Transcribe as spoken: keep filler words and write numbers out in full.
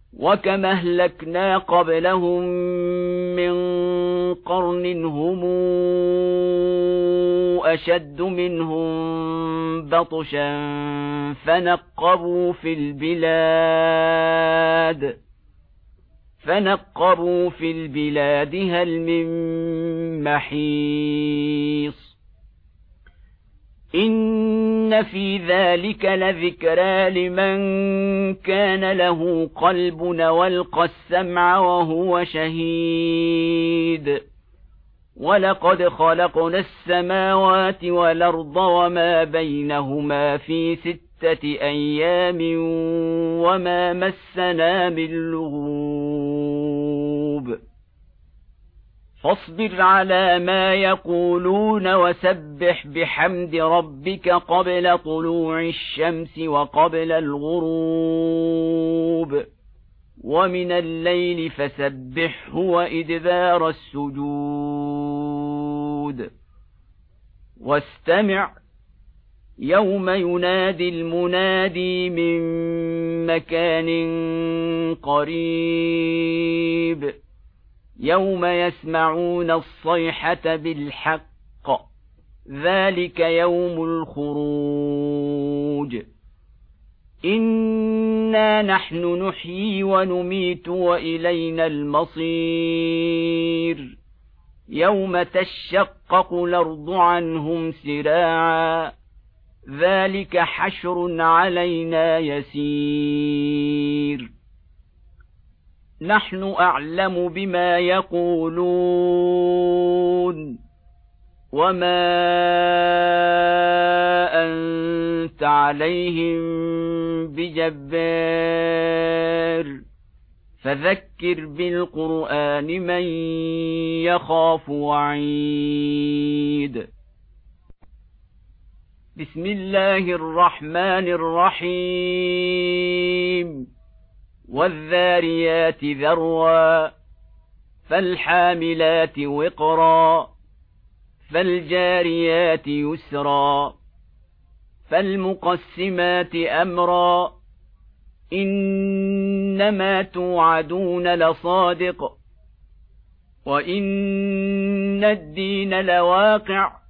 وكم أهلكنا قبلهم من قرن هم أشد منهم بطشا فنقبوا في البلاد فنقبوا في البلاد هل من محيص إن في ذلك لذكرى لمن كان له قلب والقى السمع وهو شهيد ولقد خلقنا السماوات والأرض وما بينهما في ستة أيام وما مسنا من لغوب فاصبر على ما يقولون وسبح بحمد ربك قبل طلوع الشمس وقبل الغروب ومن الليل فسبحه وإدبار السجود واستمع يوم ينادي المنادي من مكان قريب يوم يسمعون الصيحة بالحق ذلك يوم الخروج إنا نحن نحيي ونميت وإلينا المصير يوم تشقق الأرض عنهم سراعا ذلك حشر علينا يسير نحن أعلم بما يقولون وما أنت عليهم بجبار فذكر بالقرآن من يخاف وعيد بسم الله الرحمن الرحيم والذاريات ذروا فالحاملات وقرا فالجاريات يسرا فالمقسمات أمرا إنما توعدون لصادق وإن الدين لواقع